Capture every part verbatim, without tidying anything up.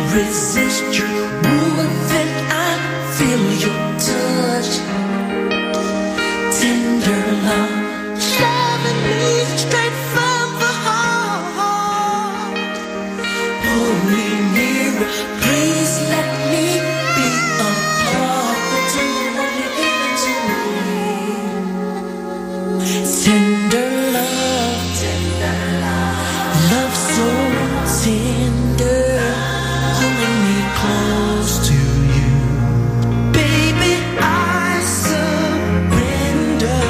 resist you more than I feel your touch. Tender love, loving me straight from the heart. Pull me nearer, please let me be a part. The tender love you give to me. Tender love, tender love, love so tender, pulling me close to you. Baby, I surrender.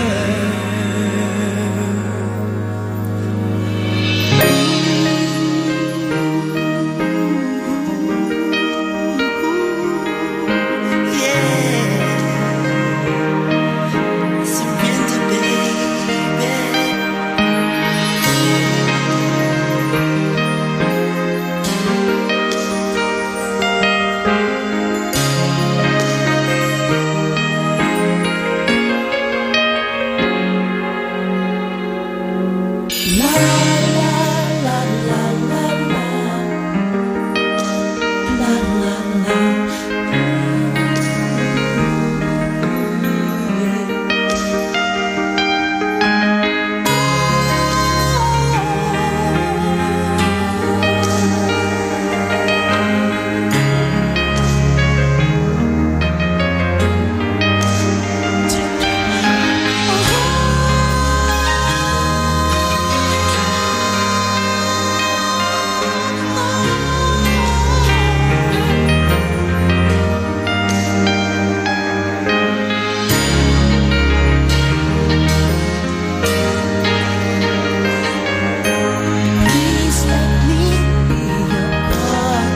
Yeah, surrender, baby. La la la la la la la la la. Please let me be your part.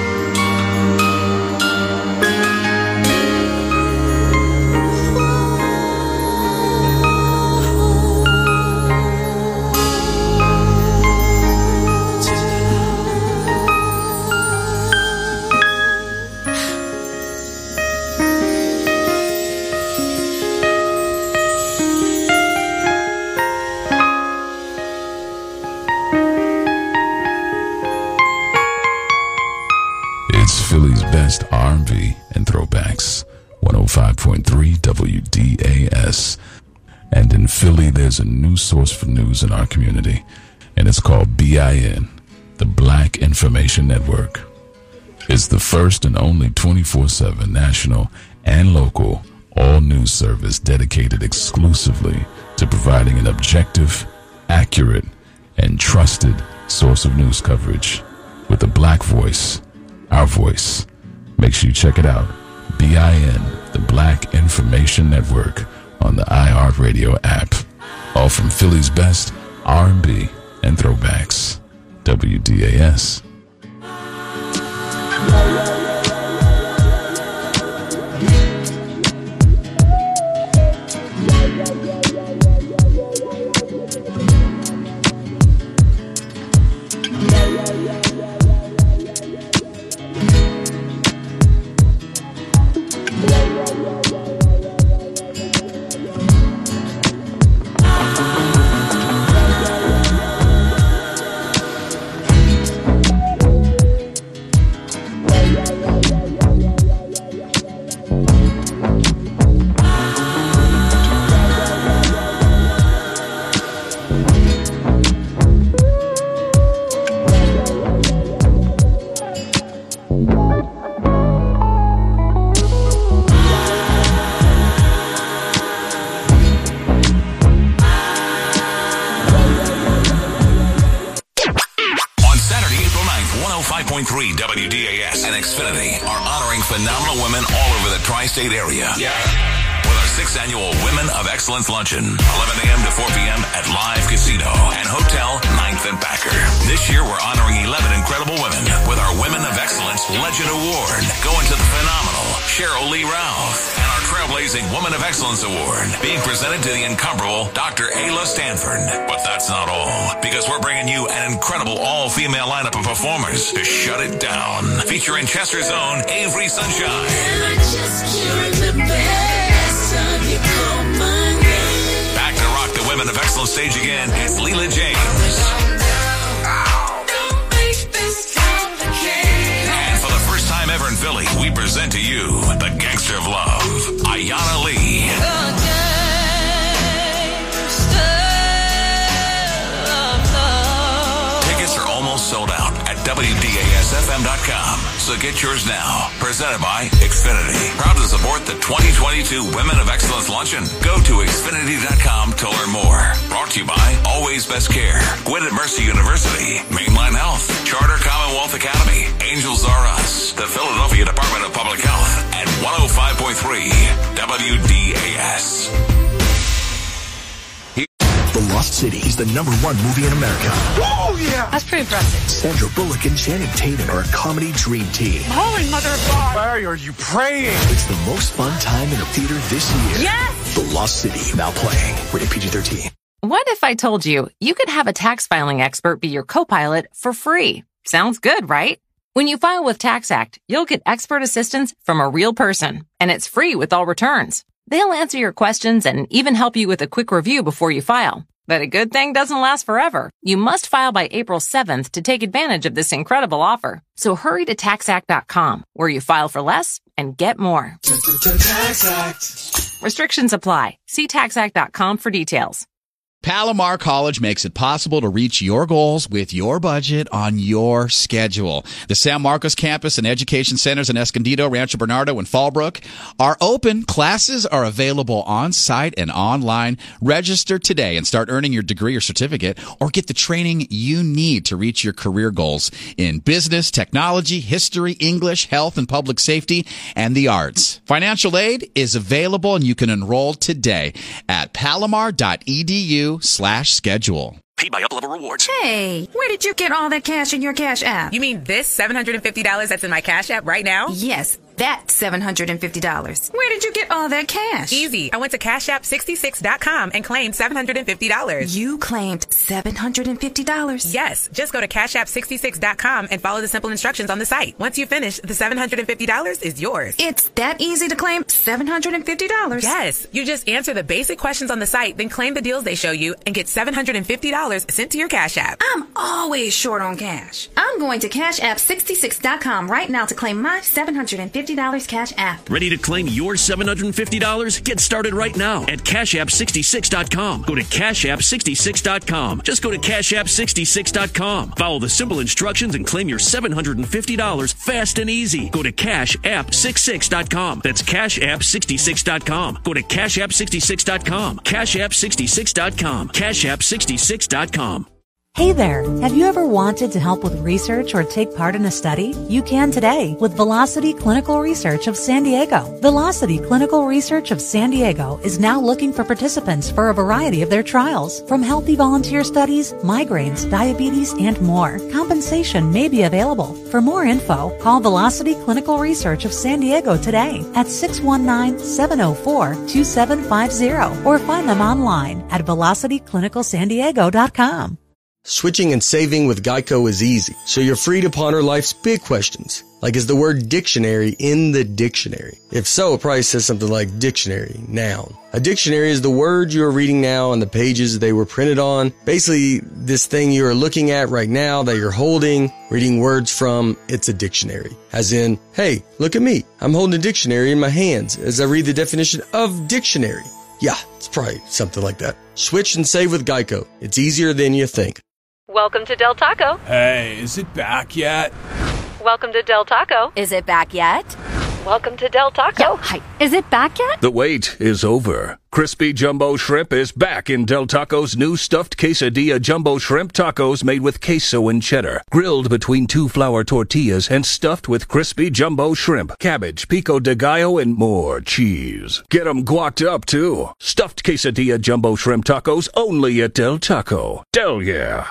It's Philly's best R and B and throwbacks. one oh five point three W D A S. And in Philly, there's a new source for news in our community, and it's called B I N, the Black Information Network. It's the first and only twenty-four seven national and local all-news service dedicated exclusively to providing an objective, accurate, and trusted source of news coverage with a black voice, our voice. Make sure you check it out. B I N, the Black Information Network, on the iHeartRadio app. All from Philly's best R and B and throwbacks. W D A S. W D A S and Xfinity are honoring phenomenal women all over the tri-state area. Yeah. With our sixth annual Women of Excellence Luncheon, eleven a.m. to four p.m. at Live Casino and Hotel ninth and Packer. This year, we're honoring eleven incredible women with our Women of Excellence Legend Award, going to the phenomenal Cheryl Lee Ralph, and our Trailblazing Woman of Excellence Award, being presented to the incomparable Doctor Ayla Stanford. But that's not all, because we're bringing you an incredible all-female lineup of performers to shut it down, featuring Chester's own Avery Sunshine. And I just can't remember last time you called my name. Back to rock the Women of Excellence stage again, it's Leela James. Don't make this complicated. And for the present to you the Gangster of Love, Ayanna Lee. Tickets are almost sold out at W D A S F M dot com, so get yours now. Presented by Xfinity. Proud to support the twenty twenty-two Women of Excellence Luncheon. Go to Xfinity dot com to learn more. Brought to you by Always Best Care, Gwinnett Mercy University, Mainline Health, Charter Commonwealth Academy, Angels R Us, the Philadelphia Department of Public Health, and one oh five point three W D A S. The Lost City is the number one movie in America. Oh, yeah! That's pretty impressive. Sandra Bullock and Channing Tatum are a comedy dream team. Holy mother of God! Why are you praying? It's the most fun time in a theater this year. Yes! The Lost City, now playing. Rated P G thirteen. What if I told you you could have a tax filing expert be your co-pilot for free? Sounds good, right? When you file with TaxAct, you'll get expert assistance from a real person, and it's free with all returns. They'll answer your questions and even help you with a quick review before you file. But a good thing doesn't last forever. You must file by April seventh to take advantage of this incredible offer. So hurry to tax act dot com, where you file for less and get more. Restrictions apply. See tax act dot com for details. Palomar College makes it possible to reach your goals with your budget on your schedule. The San Marcos campus and education centers in Escondido, Rancho Bernardo, and Fallbrook are open. Classes are available on-site and online. Register today and start earning your degree or certificate, or get the training you need to reach your career goals in business, technology, history, English, health and public safety, and the arts. Financial aid is available, and you can enroll today at palomar dot e d u slash schedule. Paid by Up-Level Rewards. Hey, where did you get all that cash in your Cash App? You mean this seven hundred fifty dollars that's in my Cash App right now? Yes, that seven hundred fifty dollars. Where did you get all that cash? Easy. I went to cash app sixty-six dot com and claimed seven hundred fifty dollars. You claimed seven hundred fifty dollars? Yes. Just go to cash app sixty-six dot com and follow the simple instructions on the site. Once you finish, the seven hundred fifty dollars is yours. It's that easy to claim seven hundred fifty dollars? Yes. You just answer the basic questions on the site, then claim the deals they show you and get seven hundred fifty dollars sent to your Cash App. I'm always short on cash. I'm going to cash app sixty-six dot com right now to claim my seven hundred fifty dollars Cash App. Ready to claim your seven hundred fifty dollars? Get started right now at cash app sixty-six dot com. Go to cash app sixty-six dot com. Just go to cash app sixty-six dot com. Follow the simple instructions and claim your seven hundred fifty dollars fast and easy. Go to cash app sixty-six dot com. That's cash app sixty-six dot com. Go to cash app sixty-six dot com. cash app sixty-six dot com. cash app sixty-six dot com. Hey there! Have you ever wanted to help with research or take part in a study? You can today with Velocity Clinical Research of San Diego. Velocity Clinical Research of San Diego is now looking for participants for a variety of their trials, from healthy volunteer studies, migraines, diabetes, and more. Compensation may be available. For more info, call Velocity Clinical Research of San Diego today at six one nine, seven oh four, two seven five zero or find them online at velocity clinical san diego dot com. Switching and saving with Geico is easy, so you're free to ponder life's big questions, like is the word dictionary in the dictionary? If so, it probably says something like dictionary, noun. A dictionary is the word you are reading now on the pages they were printed on. Basically, this thing you are looking at right now that you're holding, reading words from, it's a dictionary. As in, hey, look at me. I'm holding a dictionary in my hands as I read the definition of dictionary. Yeah, it's probably something like that. Switch and save with Geico. It's easier than you think. Welcome to Del Taco. Hey, is it back yet? Welcome to Del Taco. Is it back yet? Welcome to Del Taco. Yo, hi. Is it back yet? The wait is over. Crispy Jumbo Shrimp is back in Del Taco's new stuffed quesadilla jumbo shrimp tacos made with queso and cheddar, grilled between two flour tortillas and stuffed with crispy jumbo shrimp, cabbage, pico de gallo, and more cheese. Get them guacced up, too. Stuffed quesadilla jumbo shrimp tacos only at Del Taco. Del yeah.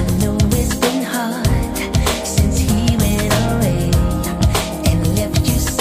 Since he went away and left you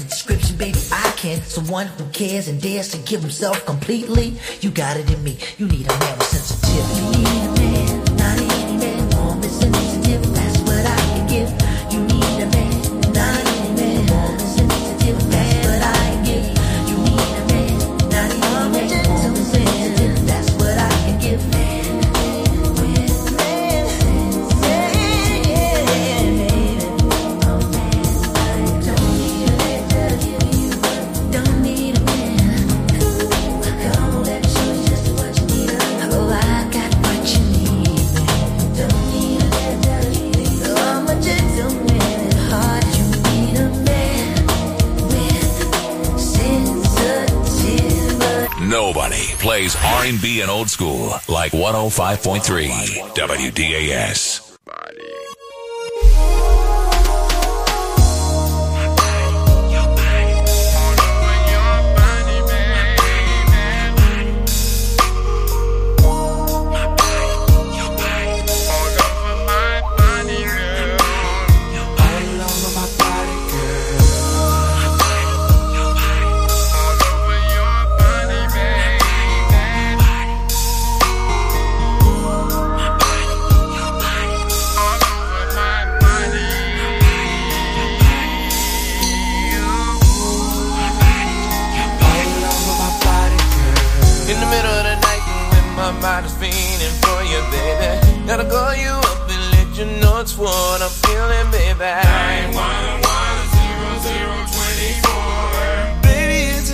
description, baby, I can. Someone who cares and dares to give himself completely. You got it in me. You need a man with sensitivity. You need a man, not any man, warm and sensitive. That's what I can give. You need a man, not any man, warm and sensitive. That's what I can give. You need a man, not any man, warm and sensitive. That's what I can give. Nobody plays R and B and old school like one oh five point three W D A S. mind is fiending for you, baby. Gotta call you up and let you know it's what I'm feeling, baby. nine one one